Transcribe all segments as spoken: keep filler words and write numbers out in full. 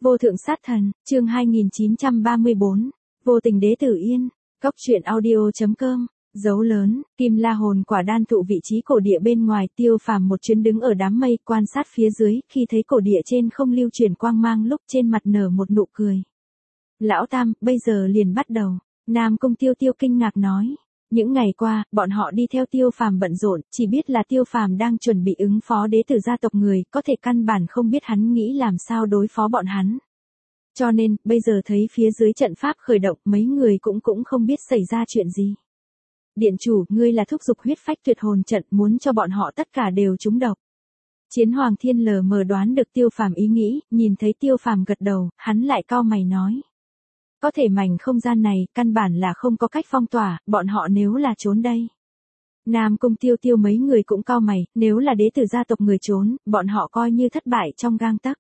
Vô thượng sát thần, chương hai nghìn chín trăm ba mươi bốn, vô tình đế tử yên, cốc truyện audio.com, dấu lớn, kim la hồn quả đan thụ vị trí cổ địa bên ngoài. Tiêu Phàm một chuyến đứng ở đám mây quan sát phía dưới, khi thấy cổ địa trên không lưu chuyển quang mang lúc trên mặt nở một nụ cười. Lão Tam, bây giờ liền bắt đầu. Nam Cung Tiêu Tiêu kinh ngạc nói. Những ngày qua, bọn họ đi theo Tiêu Phàm bận rộn, chỉ biết là Tiêu Phàm đang chuẩn bị ứng phó đế tử gia tộc người, có thể căn bản không biết hắn nghĩ làm sao đối phó bọn hắn. Cho nên, bây giờ thấy phía dưới trận pháp khởi động, mấy người cũng cũng không biết xảy ra chuyện gì. Điện chủ, ngươi là thúc giục huyết phách tuyệt hồn trận, muốn cho bọn họ tất cả đều trúng độc. Chiến Hoàng Thiên lờ mờ đoán được Tiêu Phàm ý nghĩ, nhìn thấy Tiêu Phàm gật đầu, hắn lại cau mày nói. Có thể mảnh không gian này, căn bản là không có cách phong tỏa, bọn họ nếu là trốn đây. Nam Cung Tiêu Tiêu mấy người cũng cau mày, nếu là đế tử gia tộc người trốn, bọn họ coi như thất bại trong gang tấc.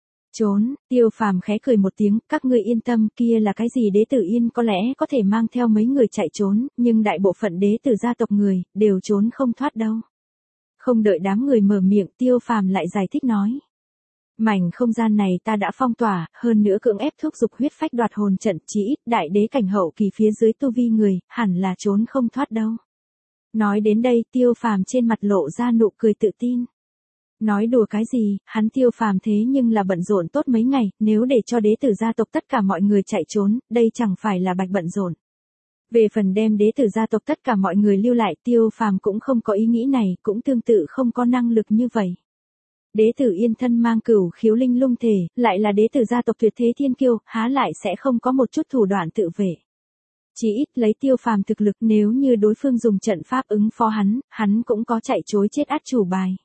Trốn, Tiêu Phàm khẽ cười một tiếng, các ngươi yên tâm, kia là cái gì đế tử yên có lẽ có thể mang theo mấy người chạy trốn, nhưng đại bộ phận đế tử gia tộc người, đều trốn không thoát đâu. Không đợi đám người mở miệng, Tiêu Phàm lại giải thích nói. Mảnh không gian này ta đã phong tỏa, hơn nữa cưỡng ép thúc giục huyết phách đoạt hồn trận, chỉ ít đại đế cảnh hậu kỳ phía dưới tu vi người, hẳn là trốn không thoát đâu. Nói đến đây, Tiêu Phàm trên mặt lộ ra nụ cười tự tin. Nói đùa cái gì, hắn Tiêu Phàm thế nhưng là bận rộn tốt mấy ngày, nếu để cho đế tử gia tộc tất cả mọi người chạy trốn, đây chẳng phải là bạch bận rộn. Về phần đem đế tử gia tộc tất cả mọi người lưu lại, Tiêu Phàm cũng không có ý nghĩ này, cũng tương tự không có năng lực như vậy. Đế tử yên thân mang cửu khiếu linh lung thể, lại là đế tử gia tộc tuyệt thế thiên kiêu, há lại sẽ không có một chút thủ đoạn tự vệ. Chỉ ít lấy Tiêu Phàm thực lực, nếu như đối phương dùng trận pháp ứng phó hắn, hắn cũng có chạy chối chết át chủ bài.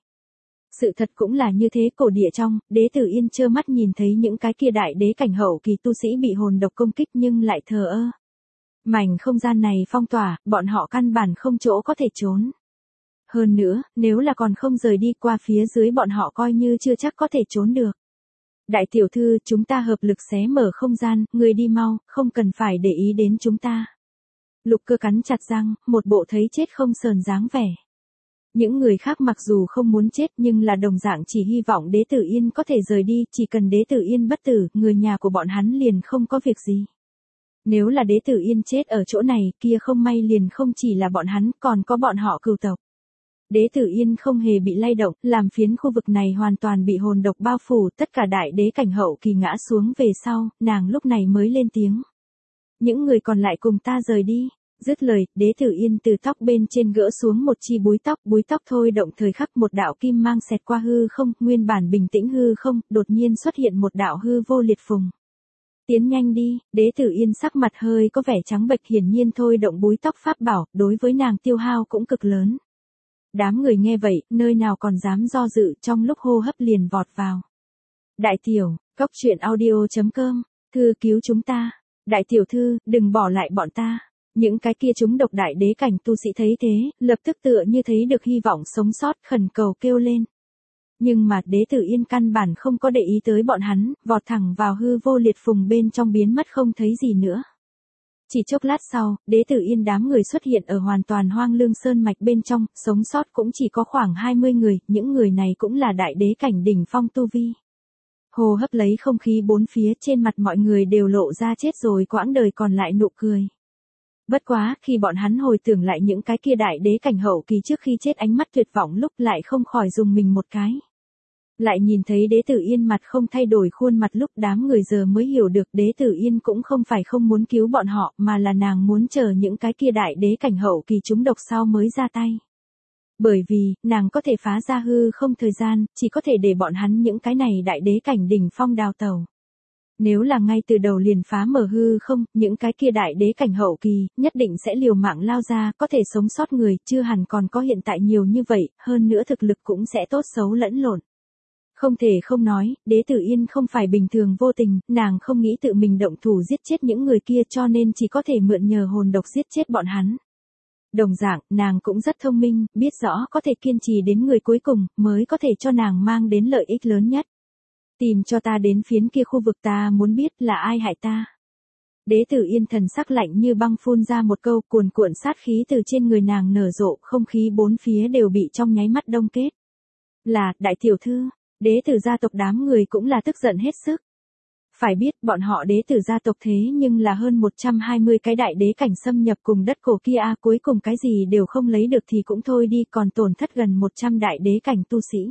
Sự thật cũng là như thế, cổ địa trong, đế tử yên trơ mắt nhìn thấy những cái kia đại đế cảnh hậu kỳ tu sĩ bị hồn độc công kích nhưng lại thờ ơ. Mảnh không gian này phong tỏa, bọn họ căn bản không chỗ có thể trốn. Hơn nữa, nếu là còn không rời đi qua phía dưới bọn họ coi như chưa chắc có thể trốn được. Đại tiểu thư, chúng ta hợp lực xé mở không gian, người đi mau, không cần phải để ý đến chúng ta. Lục Cơ cắn chặt răng, một bộ thấy chết không sờn dáng vẻ. Những người khác mặc dù không muốn chết nhưng là đồng dạng chỉ hy vọng đế tử yên có thể rời đi, chỉ cần đế tử yên bất tử, người nhà của bọn hắn liền không có việc gì. Nếu là đế tử yên chết ở chỗ này, kia không may liền không chỉ là bọn hắn, còn có bọn họ cừu tộc. Đế tử yên không hề bị lay động, làm phiến khu vực này hoàn toàn bị hồn độc bao phủ, tất cả đại đế cảnh hậu kỳ ngã xuống về sau, nàng lúc này mới lên tiếng. Những người còn lại cùng ta rời đi. Dứt lời, đế tử yên từ tóc bên trên gỡ xuống một chi búi tóc, búi tóc thôi động thời khắc một đạo kim mang xẹt qua hư không, nguyên bản bình tĩnh hư không, đột nhiên xuất hiện một đạo hư vô liệt phùng. Tiến nhanh đi, đế tử yên sắc mặt hơi có vẻ trắng bệch, hiển nhiên thôi động búi tóc pháp bảo, đối với nàng tiêu hao cũng cực lớn. Đám người nghe vậy, nơi nào còn dám do dự, trong lúc hô hấp liền vọt vào. Đại tiểu, cốc truyện audio.com, thư cứu chúng ta. Đại tiểu thư, đừng bỏ lại bọn ta. Những cái kia chúng độc đại đế cảnh tu sĩ thấy thế, lập tức tựa như thấy được hy vọng sống sót, khẩn cầu kêu lên. Nhưng mà đế tử yên căn bản không có để ý tới bọn hắn, vọt thẳng vào hư vô liệt phùng bên trong biến mất không thấy gì nữa. Chỉ chốc lát sau, đế tử yên đám người xuất hiện ở hoàn toàn hoang lương sơn mạch bên trong, sống sót cũng chỉ có khoảng hai mươi người, những người này cũng là đại đế cảnh đỉnh phong tu vi. Hồ hấp lấy không khí bốn phía, trên mặt mọi người đều lộ ra chết rồi quãng đời còn lại nụ cười. Bất quá, khi bọn hắn hồi tưởng lại những cái kia đại đế cảnh hậu kỳ trước khi chết ánh mắt tuyệt vọng lúc lại không khỏi dùng mình một cái. Lại nhìn thấy đế tử yên mặt không thay đổi khuôn mặt lúc đám người giờ mới hiểu được đế tử yên cũng không phải không muốn cứu bọn họ mà là nàng muốn chờ những cái kia đại đế cảnh hậu kỳ chúng độc sau mới ra tay. Bởi vì, nàng có thể phá ra hư không thời gian, chỉ có thể để bọn hắn những cái này đại đế cảnh đỉnh phong đào tẩu. Nếu là ngay từ đầu liền phá mở hư không, những cái kia đại đế cảnh hậu kỳ, nhất định sẽ liều mạng lao ra, có thể sống sót người, chưa hẳn còn có hiện tại nhiều như vậy, hơn nữa thực lực cũng sẽ tốt xấu lẫn lộn. Không thể không nói, đế tử yên không phải bình thường vô tình, nàng không nghĩ tự mình động thủ giết chết những người kia cho nên chỉ có thể mượn nhờ hồn độc giết chết bọn hắn. Đồng dạng, nàng cũng rất thông minh, biết rõ có thể kiên trì đến người cuối cùng, mới có thể cho nàng mang đến lợi ích lớn nhất. Tìm cho ta đến phiến kia khu vực, ta muốn biết là ai hại ta. Đế tử yên thần sắc lạnh như băng phun ra một câu, cuồn cuộn sát khí từ trên người nàng nở rộ, không khí bốn phía đều bị trong nháy mắt đông kết. Là, đại tiểu thư, đế tử gia tộc đám người cũng là tức giận hết sức. Phải biết, bọn họ đế tử gia tộc thế nhưng là hơn một trăm hai mươi cái đại đế cảnh xâm nhập cùng đất cổ kia a, cuối cùng cái gì đều không lấy được thì cũng thôi đi, còn tổn thất gần một trăm đại đế cảnh tu sĩ.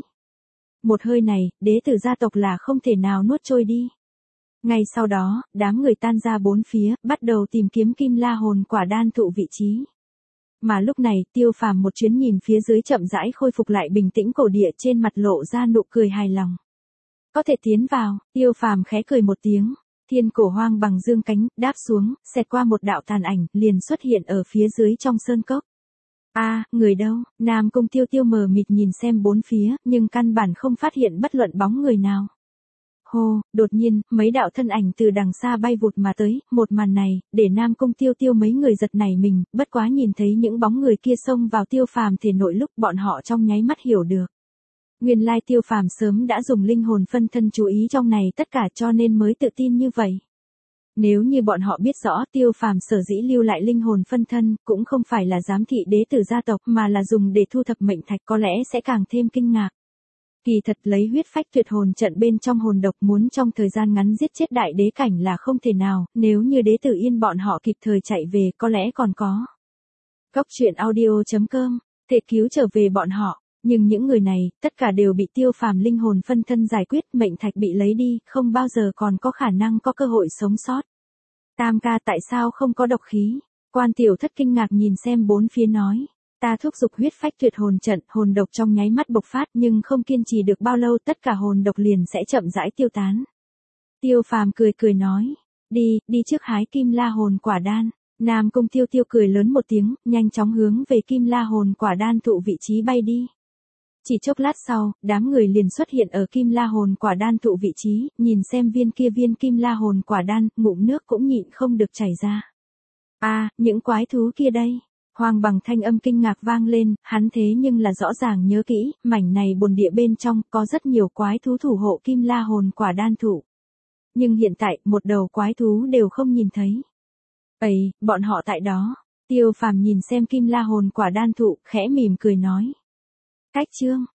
Một hơi này, đế tử gia tộc là không thể nào nuốt trôi đi. Ngay sau đó, đám người tan ra bốn phía, bắt đầu tìm kiếm Kim La hồn quả đan thụ vị trí. Mà lúc này, Tiêu Phàm một chuyến nhìn phía dưới chậm rãi khôi phục lại bình tĩnh cổ địa, trên mặt lộ ra nụ cười hài lòng. Có thể tiến vào, Tiêu Phàm khẽ cười một tiếng, thiên cổ hoang bằng dương cánh, đáp xuống, xẹt qua một đạo tàn ảnh, liền xuất hiện ở phía dưới trong sơn cốc. A, người đâu? Nam Cung Tiêu Tiêu mờ mịt nhìn xem bốn phía, nhưng căn bản không phát hiện bất luận bóng người nào. Hô, đột nhiên, mấy đạo thân ảnh từ đằng xa bay vụt mà tới, một màn này, để Nam Cung Tiêu Tiêu mấy người giật nảy mình, bất quá nhìn thấy những bóng người kia xông vào Tiêu Phàm thể nội lúc bọn họ trong nháy mắt hiểu được. Nguyên lai Tiêu Phàm sớm đã dùng linh hồn phân thân chú ý trong này tất cả cho nên mới tự tin như vậy. Nếu như bọn họ biết rõ Tiêu Phàm sở dĩ lưu lại linh hồn phân thân, cũng không phải là giám thị đế tử gia tộc mà là dùng để thu thập mệnh thạch, có lẽ sẽ càng thêm kinh ngạc. Kỳ thật lấy huyết phách tuyệt hồn trận bên trong hồn độc muốn trong thời gian ngắn giết chết đại đế cảnh là không thể nào, nếu như đế tử yên bọn họ kịp thời chạy về có lẽ còn có. Góc truyện audio chấm com, thể cứu trở về bọn họ, nhưng những người này, tất cả đều bị Tiêu Phàm linh hồn phân thân giải quyết, mệnh thạch bị lấy đi, không bao giờ còn có khả năng có cơ hội sống sót. Tam ca tại sao không có độc khí? Quan Tiểu Thất kinh ngạc nhìn xem bốn phía nói. Ta thúc giục huyết phách tuyệt hồn trận, hồn độc trong nháy mắt bộc phát nhưng không kiên trì được bao lâu tất cả hồn độc liền sẽ chậm rãi tiêu tán. Tiêu Phàm cười cười nói, đi, đi trước hái Kim La hồn quả đan. Nam Cung Tiêu Tiêu cười lớn một tiếng, nhanh chóng hướng về Kim La hồn quả đan thụ vị trí bay đi. Chỉ chốc lát sau, đám người liền xuất hiện ở Kim La hồn quả đan thụ vị trí, nhìn xem viên kia viên Kim La hồn quả đan, ngụm nước cũng nhịn không được chảy ra. A, à, những quái thú kia đây. Hoàng Bằng thanh âm kinh ngạc vang lên, hắn thế nhưng là rõ ràng nhớ kỹ, mảnh này bồn địa bên trong có rất nhiều quái thú thủ hộ Kim La hồn quả đan thụ. Nhưng hiện tại, một đầu quái thú đều không nhìn thấy. Ây, bọn họ tại đó. Tiêu Phàm nhìn xem Kim La hồn quả đan thụ, khẽ mỉm cười nói. Cách chương,